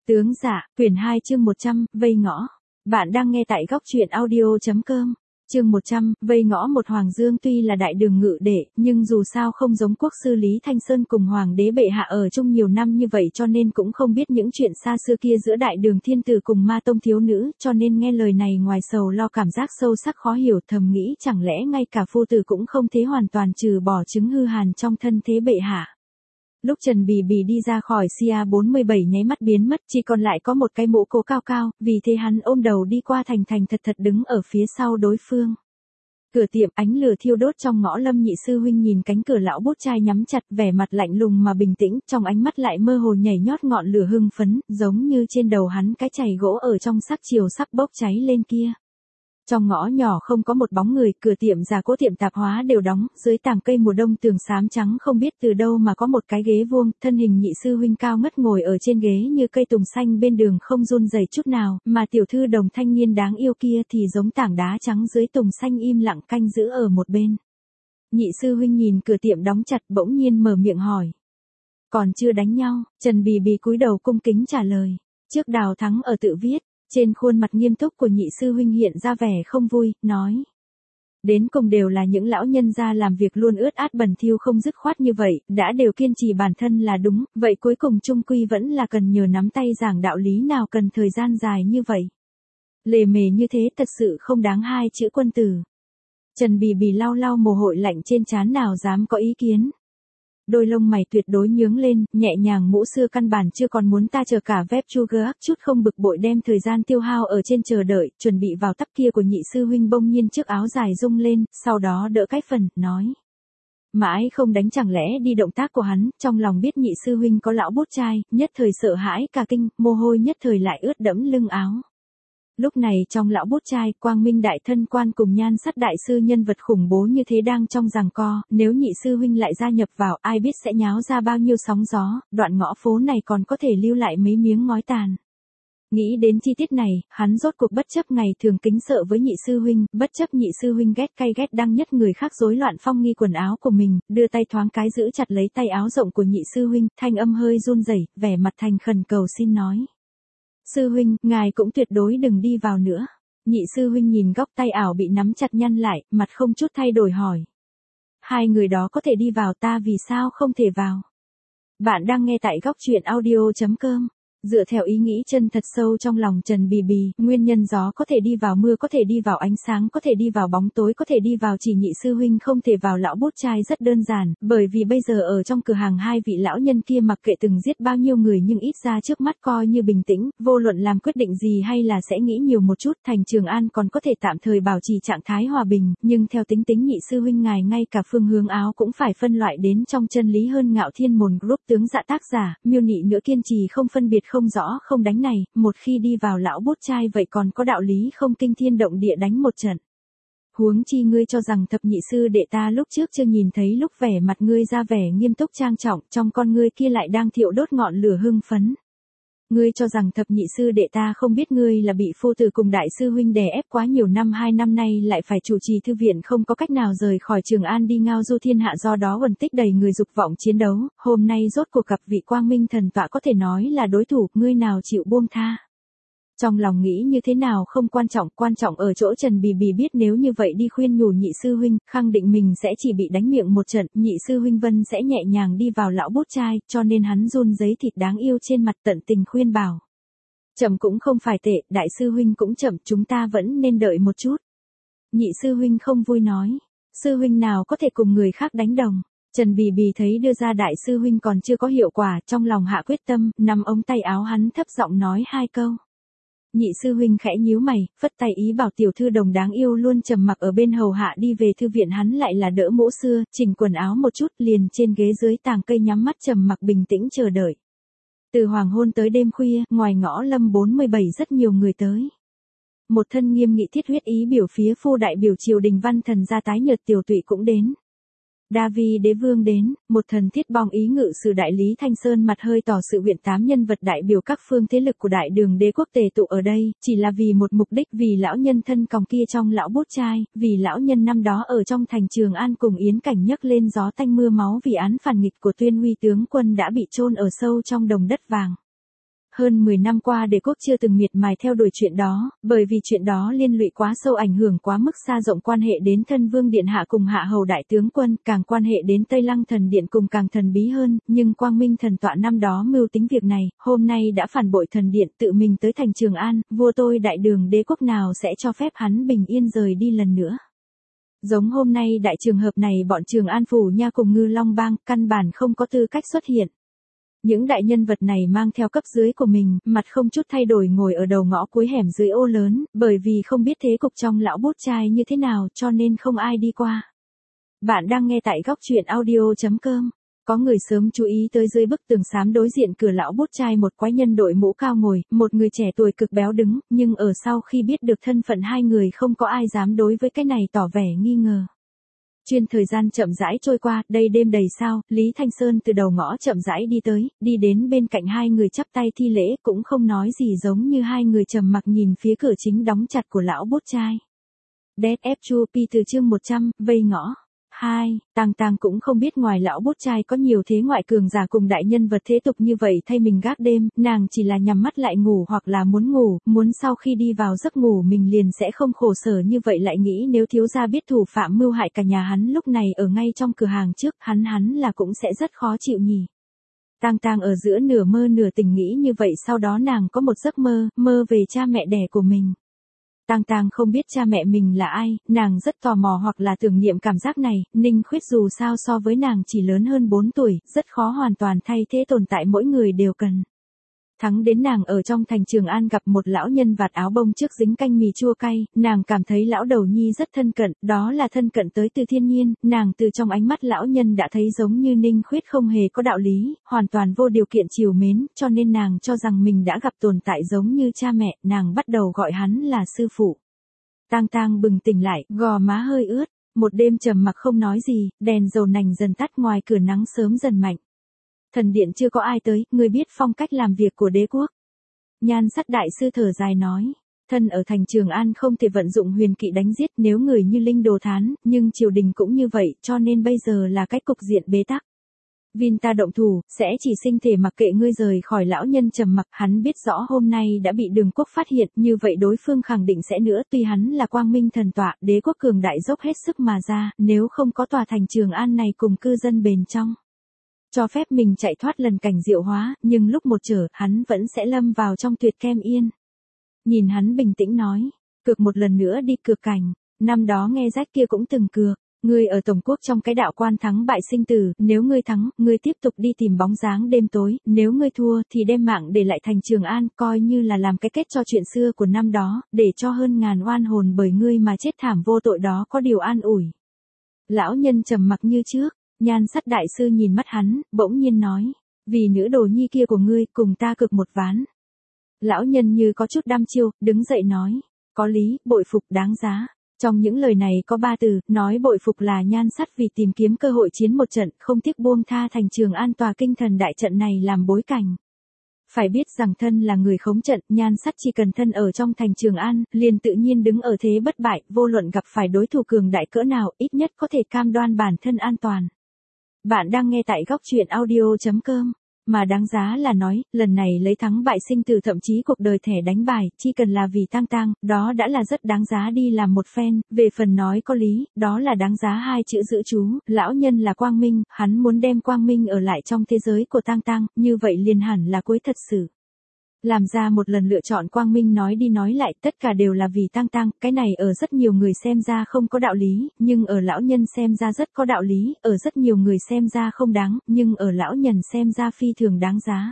Tướng dạ, quyển 2 chương 100, vây ngõ. Bạn đang nghe tại góc truyện audio.com. Chương 100, vây ngõ. Một Hoàng Dương tuy là đại đường ngự đệ, nhưng dù sao không giống quốc sư Lý Thanh Sơn cùng Hoàng đế bệ hạ ở chung nhiều năm như vậy, cho nên cũng không biết những chuyện xa xưa kia giữa đại đường thiên tử cùng ma tông thiếu nữ, cho nên nghe lời này ngoài sầu lo cảm giác sâu sắc khó hiểu, thầm nghĩ chẳng lẽ ngay cả phu tử cũng không thế, hoàn toàn trừ bỏ chứng hư hàn trong thân thế bệ hạ. Lúc Trần Bì Bì đi ra khỏi Sia 47 nháy mắt biến mất, chỉ còn lại có một cái mũ cố cao cao, vì thế hắn ôm đầu đi qua thành thật thật đứng ở phía sau đối phương. Cửa tiệm, ánh lửa thiêu đốt trong ngõ. Lâm nhị sư huynh nhìn cánh cửa lão bút chai nhắm chặt, vẻ mặt lạnh lùng mà bình tĩnh, trong ánh mắt lại mơ hồ nhảy nhót ngọn lửa hưng phấn, giống như trên đầu hắn cái chày gỗ ở trong sắc chiều sắp bốc cháy lên kia. Trong ngõ nhỏ không có một bóng người, cửa tiệm gia cố tiệm tạp hóa đều đóng, dưới tàng cây mùa đông tường xám trắng không biết từ đâu mà có một cái ghế vuông, thân hình nhị sư huynh cao ngất ngồi ở trên ghế như cây tùng xanh bên đường không run rẩy chút nào, mà tiểu thư đồng thanh niên đáng yêu kia thì giống tảng đá trắng dưới tùng xanh im lặng canh giữ ở một bên. Nhị sư huynh nhìn cửa tiệm đóng chặt bỗng nhiên mở miệng hỏi. Còn chưa đánh nhau? Trần Bì Bì cúi đầu cung kính trả lời. Trước Đào Thắng ở tự viết. Trên khuôn mặt nghiêm túc của nhị sư huynh hiện ra vẻ không vui, nói. Đến cùng đều là những lão nhân gia làm việc luôn ướt át bẩn thỉu không dứt khoát như vậy, đã đều kiên trì bản thân là đúng, vậy cuối cùng chung quy vẫn là cần nhờ nắm tay giảng đạo lý, nào cần thời gian dài như vậy. Lề mề như thế thật sự không đáng hai chữ quân tử. Trần Bì Bì lau lau mồ hôi lạnh trên trán, nào dám có ý kiến. Đôi lông mày tuyệt đối nhướng lên, nhẹ nhàng mũ xưa căn bản chưa còn muốn ta chờ cả vép chu gác, chút không bực bội đem thời gian tiêu hao ở trên chờ đợi, chuẩn bị vào tắp kia của nhị sư huynh bỗng nhiên chiếc áo dài rung lên, sau đó đỡ cái phần, nói. Mãi không đánh chẳng lẽ đi động tác của hắn, trong lòng biết nhị sư huynh có lão bút chai, nhất thời sợ hãi cả kinh, mồ hôi nhất thời lại ướt đẫm lưng áo. Lúc này trong lão bút chai, Quang Minh đại thân quan cùng Nhan Sắt đại sư nhân vật khủng bố như thế đang trong giằng co, nếu nhị sư huynh lại gia nhập vào, ai biết sẽ nháo ra bao nhiêu sóng gió, đoạn ngõ phố này còn có thể lưu lại mấy miếng ngói tàn. Nghĩ đến chi tiết này, hắn rốt cuộc bất chấp ngày thường kính sợ với nhị sư huynh, bất chấp nhị sư huynh ghét cay ghét đắng nhất người khác rối loạn phong nghi quần áo của mình, đưa tay thoáng cái giữ chặt lấy tay áo rộng của nhị sư huynh, thanh âm hơi run rẩy, vẻ mặt thành khẩn cầu xin nói. Sư huynh, ngài cũng tuyệt đối đừng đi vào nữa. Nhị sư huynh nhìn góc tay ảo bị nắm chặt nhăn lại, mặt không chút thay đổi hỏi. Hai người đó có thể đi vào, ta vì sao không thể vào? Bạn đang nghe tại góc truyện audio.com. Dựa theo ý nghĩ chân thật sâu trong lòng Trần Bì Bì, nguyên nhân gió có thể đi vào, mưa có thể đi vào, ánh sáng có thể đi vào, bóng tối có thể đi vào, chỉ nhị sư huynh không thể vào lão bút chai rất đơn giản, bởi vì bây giờ ở trong cửa hàng hai vị lão nhân kia mặc kệ từng giết bao nhiêu người nhưng ít ra trước mắt coi như bình tĩnh, vô luận làm quyết định gì hay là sẽ nghĩ nhiều một chút, thành Trường An còn có thể tạm thời bảo trì trạng thái hòa bình, nhưng theo tính nhị sư huynh ngài ngay cả phương hướng áo cũng phải phân loại đến trong chân lý hơn. Ngạo Thiên Môn Group tướng dạ tác giả, miêu nị nữa kiên trì không phân biệt không rõ không đánh này, một khi đi vào lão bút chai vậy còn có đạo lý không kinh thiên động địa đánh một trận. Huống chi ngươi cho rằng thập nhị sư đệ ta lúc trước chưa nhìn thấy lúc vẻ mặt ngươi ra vẻ nghiêm túc trang trọng, trong con ngươi kia lại đang thiêu đốt ngọn lửa hưng phấn. Ngươi cho rằng thập nhị sư đệ ta không biết ngươi là bị phu tử cùng đại sư huynh đè ép quá nhiều năm, 2 năm nay lại phải chủ trì thư viện, không có cách nào rời khỏi Trường An đi ngao du thiên hạ, do đó uẩn tích đầy người dục vọng chiến đấu, hôm nay rốt cuộc gặp vị Quang Minh thần tọa có thể nói là đối thủ, ngươi nào chịu buông tha. Trong lòng nghĩ như thế nào không quan trọng ở chỗ Trần Bì Bì biết nếu như vậy đi khuyên nhủ nhị sư huynh, khẳng định mình sẽ chỉ bị đánh miệng một trận, nhị sư huynh Vân sẽ nhẹ nhàng đi vào lão bút chai, cho nên hắn run giấy thịt đáng yêu trên mặt tận tình khuyên bảo. Chậm cũng không phải tệ, đại sư huynh cũng chậm, chúng ta vẫn nên đợi một chút. Nhị sư huynh không vui nói, sư huynh nào có thể cùng người khác đánh đồng. Trần Bì Bì thấy đưa ra đại sư huynh còn chưa có hiệu quả, trong lòng hạ quyết tâm, nắm ống tay áo hắn thấp giọng nói 2 câu. Nhị sư huynh khẽ nhíu mày, phất tay ý bảo tiểu thư đồng đáng yêu luôn trầm mặc ở bên hầu hạ đi về thư viện, hắn lại là đỡ mũ xưa, chỉnh quần áo một chút, liền trên ghế dưới tàng cây nhắm mắt trầm mặc bình tĩnh chờ đợi. Từ hoàng hôn tới đêm khuya, ngoài ngõ Lâm 47 rất nhiều người tới. Một thân nghiêm nghị thiết huyết ý biểu phía phu đại biểu triều đình văn thần gia tái nhợt tiểu tụy cũng đến. Davi đế vương đến, một thần thiết bong ý ngự sử đại Lý Thanh Sơn mặt hơi tỏ sự huyện 8 nhân vật đại biểu các phương thế lực của đại đường đế quốc tề tụ ở đây, chỉ là vì một mục đích, vì lão nhân thân còng kia trong lão bút chai, vì lão nhân năm đó ở trong thành Trường An cùng Yến Cảnh nhấc lên gió tanh mưa máu vì án phản nghịch của Tuyên Huy tướng quân đã bị chôn ở sâu trong đồng đất vàng. Hơn 10 năm qua Đế quốc chưa từng miệt mài theo đuổi chuyện đó, bởi vì chuyện đó liên lụy quá sâu, ảnh hưởng quá mức xa rộng, quan hệ đến thân vương điện hạ cùng hạ hầu đại tướng quân, càng quan hệ đến Tây Lăng thần điện cùng càng thần bí hơn, nhưng Quang Minh thần tọa năm đó mưu tính việc này, hôm nay đã phản bội thần điện, tự mình tới thành Trường An, vua tôi đại đường đế quốc nào sẽ cho phép hắn bình yên rời đi lần nữa. Giống hôm nay đại trường hợp này bọn Trường An phủ nha cùng Ngư Long bang căn bản không có tư cách xuất hiện. Những đại nhân vật này mang theo cấp dưới của mình, mặt không chút thay đổi ngồi ở đầu ngõ cuối hẻm dưới ô lớn, bởi vì không biết thế cục trong lão bút trai như thế nào cho nên không ai đi qua. Bạn đang nghe tại góc truyện audio.com. Có người sớm chú ý tới dưới bức tường xám đối diện cửa lão bút trai một quái nhân đội mũ cao ngồi, một người trẻ tuổi cực béo đứng, nhưng ở sau khi biết được thân phận hai người không có ai dám đối với cái này tỏ vẻ nghi ngờ. Chuyên thời gian chậm rãi trôi qua, đây đêm đầy sao, Lý Thanh Sơn từ đầu ngõ chậm rãi đi tới, đi đến bên cạnh hai người chắp tay thi lễ, cũng không nói gì, giống như hai người trầm mặc nhìn phía cửa chính đóng chặt của lão bút trai. Death F. Chu từ chương 100, vây ngõ. 2. Tang cũng không biết ngoài lão bút trai có nhiều thế ngoại cường giả cùng đại nhân vật thế tục như vậy thay mình gác đêm, nàng chỉ là nhắm mắt lại ngủ hoặc là muốn ngủ, muốn sau khi đi vào giấc ngủ mình liền sẽ không khổ sở như vậy, lại nghĩ nếu thiếu gia biết thủ phạm mưu hại cả nhà hắn lúc này ở ngay trong cửa hàng trước, hắn là cũng sẽ rất khó chịu nhỉ. Tang ở giữa nửa mơ nửa tỉnh nghĩ như vậy, sau đó nàng có một giấc mơ, mơ về cha mẹ đẻ của mình. Tang không biết cha mẹ mình là ai, nàng rất tò mò hoặc là tưởng niệm cảm giác này, Ninh Khuyết dù sao so với nàng chỉ lớn hơn 4 tuổi, rất khó hoàn toàn thay thế tồn tại mỗi người đều cần. Thắng đến nàng ở trong thành Trường An gặp một lão nhân vạt áo bông trước dính canh mì chua cay, nàng cảm thấy lão đầu nhi rất thân cận, đó là thân cận tới từ thiên nhiên, nàng từ trong ánh mắt lão nhân đã thấy giống như Ninh Khuyết không hề có đạo lý, hoàn toàn vô điều kiện trìu mến, cho nên nàng cho rằng mình đã gặp tồn tại giống như cha mẹ, nàng bắt đầu gọi hắn là sư phụ. Tang bừng tỉnh lại, gò má hơi ướt, một đêm trầm mặc không nói gì, đèn dầu nành dần tắt, ngoài cửa nắng sớm dần mạnh. Thần điện chưa có ai tới, ngươi biết phong cách làm việc của đế quốc. Nhan Sắt đại sư thở dài nói, thân ở thành Trường An không thể vận dụng huyền kỵ đánh giết nếu người như Linh Đồ thán, nhưng triều đình cũng như vậy, cho nên bây giờ là cái cục diện bế tắc. Vin ta động thủ, sẽ chỉ sinh thể mặc kệ ngươi rời khỏi. Lão nhân trầm mặc, hắn biết rõ hôm nay đã bị Đường quốc phát hiện, như vậy đối phương khẳng định sẽ nữa, tuy hắn là Quang Minh thần tọa, đế quốc cường đại dốc hết sức mà ra, nếu không có tòa thành Trường An này cùng cư dân bền trong. Cho phép mình chạy thoát lần cảnh diệu hóa, nhưng lúc một trở, hắn vẫn sẽ lâm vào trong tuyệt kem yên. Nhìn hắn bình tĩnh nói, cược một lần nữa đi, cược cảnh, năm đó nghe rách kia cũng từng cược. Ngươi ở Tổng quốc trong cái đạo quan thắng bại sinh tử, nếu ngươi thắng, ngươi tiếp tục đi tìm bóng dáng đêm tối, nếu ngươi thua thì đem mạng để lại thành Trường An, coi như là làm cái kết cho chuyện xưa của năm đó, để cho hơn ngàn oan hồn bởi ngươi mà chết thảm vô tội đó có điều an ủi. Lão nhân trầm mặc như trước, Nhan Sắt đại sư nhìn mắt hắn, bỗng nhiên nói, vì nữ đồ nhi kia của ngươi, cùng ta cược một ván. Lão nhân như có chút đăm chiêu, đứng dậy nói, có lý, bội phục, đáng giá. Trong những lời này có 3 từ, nói bội phục là Nhan Sắt vì tìm kiếm cơ hội chiến một trận, không tiếc buông tha thành Trường An tòa kinh thần đại trận này làm bối cảnh. Phải biết rằng thân là người khống trận, Nhan Sắt chỉ cần thân ở trong thành Trường An, liền tự nhiên đứng ở thế bất bại, vô luận gặp phải đối thủ cường đại cỡ nào, ít nhất có thể cam đoan bản thân an toàn. Bạn đang nghe tại góc truyện audio.com. Mà đáng giá là nói, lần này lấy thắng bại sinh tử, thậm chí cuộc đời thẻ đánh bài, chỉ cần là vì Tang, đó đã là rất đáng giá đi làm một phen, về phần nói có lý, đó là đáng giá 2 chữ giữ chú, lão nhân là Quang Minh, hắn muốn đem Quang Minh ở lại trong thế giới của Tang, như vậy liền hẳn là cuối thật sự. Làm ra một lần lựa chọn Quang Minh, nói đi nói lại, tất cả đều là vì Tang, cái này ở rất nhiều người xem ra không có đạo lý, nhưng ở lão nhân xem ra rất có đạo lý, ở rất nhiều người xem ra không đáng, nhưng ở lão nhân xem ra phi thường đáng giá.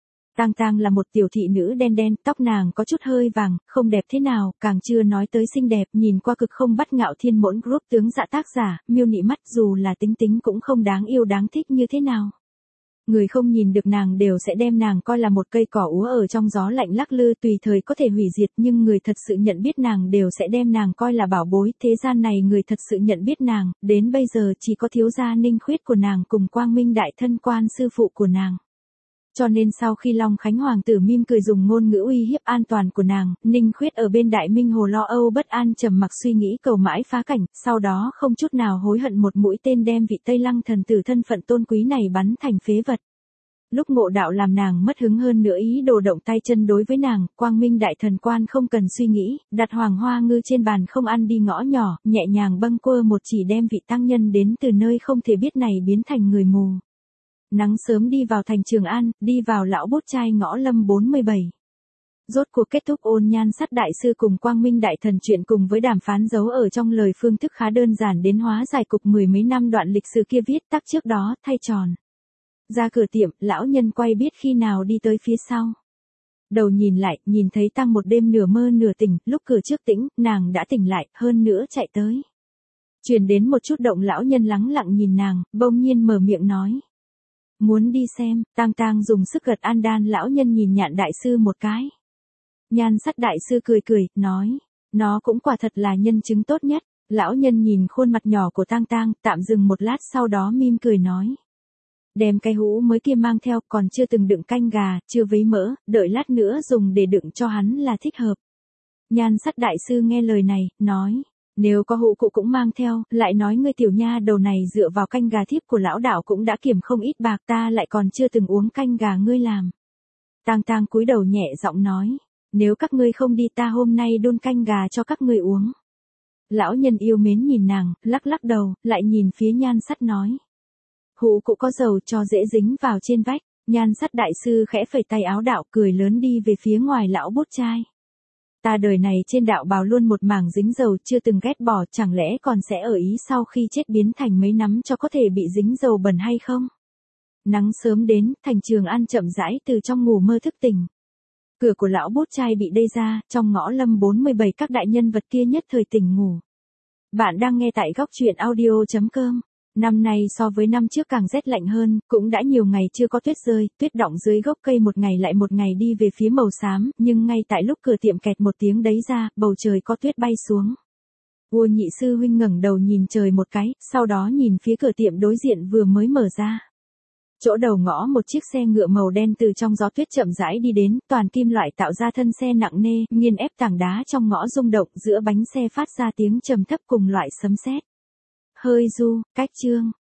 Tang là một tiểu thị nữ đen, tóc nàng có chút hơi vàng, không đẹp thế nào, càng chưa nói tới xinh đẹp, nhìn qua cực không bắt ngạo thiên mỗn group tướng dạ tác giả, miêu nị mắt, dù là tính cũng không đáng yêu đáng thích như thế nào. Người không nhìn được nàng đều sẽ đem nàng coi là một cây cỏ úa ở trong gió lạnh lắc lư, tùy thời có thể hủy diệt, nhưng người thật sự nhận biết nàng đều sẽ đem nàng coi là bảo bối, thế gian này người thật sự nhận biết nàng, đến bây giờ chỉ có thiếu gia Ninh Khuyết của nàng cùng Quang Minh đại thân quan sư phụ của nàng. Cho nên sau khi Long Khánh hoàng tử mỉm cười dùng ngôn ngữ uy hiếp an toàn của nàng, Ninh Khuyết ở bên Đại Minh Hồ lo âu bất an trầm mặc suy nghĩ cầu mãi phá cảnh, sau đó không chút nào hối hận một mũi tên đem vị Tây Lăng thần tử thân phận tôn quý này bắn thành phế vật. Lúc ngộ đạo làm nàng mất hứng hơn nữa ý đồ động tay chân đối với nàng, Quang Minh đại thần quan không cần suy nghĩ, đặt hoàng hoa ngư trên bàn không ăn đi ngõ nhỏ, nhẹ nhàng bâng quơ một chỉ đem vị tăng nhân đến từ nơi không thể biết này biến thành người mù. Nắng sớm đi vào thành Trường An, đi vào lão bút trai ngõ Lâm 47. Rốt cuộc kết thúc Ôn Nhan Sắt đại sư cùng Quang Minh đại thần chuyện cùng với đàm phán giấu ở trong lời phương thức khá đơn giản đến hóa giải cục mười mấy năm đoạn lịch sử kia viết tắc trước đó thay tròn. Ra cửa tiệm, lão nhân quay biết khi nào đi tới phía sau. Đầu nhìn lại, nhìn thấy Tăng một đêm nửa mơ nửa tỉnh, lúc cửa trước tĩnh, nàng đã tỉnh lại, hơn nữa chạy tới. Truyền đến một chút động lão nhân lắng lặng nhìn nàng, bỗng nhiên mở miệng nói. Muốn đi xem, Tang dùng sức gật an đan lão nhân nhìn Nhạn đại sư một cái. Nhan Sắt đại sư cười cười, nói. Nó cũng quả thật là nhân chứng tốt nhất. Lão nhân nhìn khuôn mặt nhỏ của Tang, tạm dừng một lát sau đó mỉm cười nói. Đem cái hũ mới kia mang theo, còn chưa từng đựng canh gà, chưa vấy mỡ, đợi lát nữa dùng để đựng cho hắn là thích hợp. Nhan Sắt đại sư nghe lời này, nói. Nếu có hũ cụ cũng mang theo, lại nói ngươi tiểu nha đầu này dựa vào canh gà thiếp của lão đạo cũng đã kiểm không ít bạc, ta lại còn chưa từng uống canh gà ngươi làm. Tang cúi đầu nhẹ giọng nói. Nếu các ngươi không đi ta hôm nay đun canh gà cho các ngươi uống. Lão nhân yêu mến nhìn nàng, lắc lắc đầu, lại nhìn phía Nhan Sắt nói. Hũ cụ có dầu cho dễ dính vào trên vách. Nhan Sắt đại sư khẽ phẩy tay áo đạo cười lớn đi về phía ngoài lão bút trai. Ta đời này trên đạo bào luôn một mảng dính dầu chưa từng ghét bỏ, chẳng lẽ còn sẽ ở ý sau khi chết biến thành mấy nắm cho có thể bị dính dầu bẩn hay không? Nắng sớm đến, thành Trường An chậm rãi từ trong ngủ mơ thức tỉnh. Cửa của lão bút trai bị đẩy ra, trong ngõ Lâm 47 các đại nhân vật kia nhất thời tỉnh ngủ. Bạn đang nghe tại góc truyện audio.com. Năm nay so với năm trước càng rét lạnh hơn, cũng đã nhiều ngày chưa có tuyết rơi, tuyết đọng dưới gốc cây một ngày lại một ngày đi về phía màu xám, nhưng ngay tại lúc cửa tiệm kẹt một tiếng đấy ra, bầu trời có tuyết bay xuống. Vua Nhị sư huynh ngẩng đầu nhìn trời một cái, sau đó nhìn phía cửa tiệm đối diện vừa mới mở ra. Chỗ đầu ngõ một chiếc xe ngựa màu đen từ trong gió tuyết chậm rãi đi đến, toàn kim loại tạo ra thân xe nặng nề, nghiền ép tảng đá trong ngõ rung động, giữa bánh xe phát ra tiếng trầm thấp cùng loại sấm sét. Hơi du, cách chương.